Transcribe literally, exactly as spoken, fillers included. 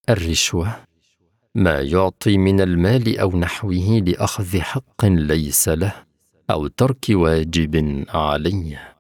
الرشوة ما يعطي من المال أو نحوه لأخذ حق ليس له أو ترك واجب عليه.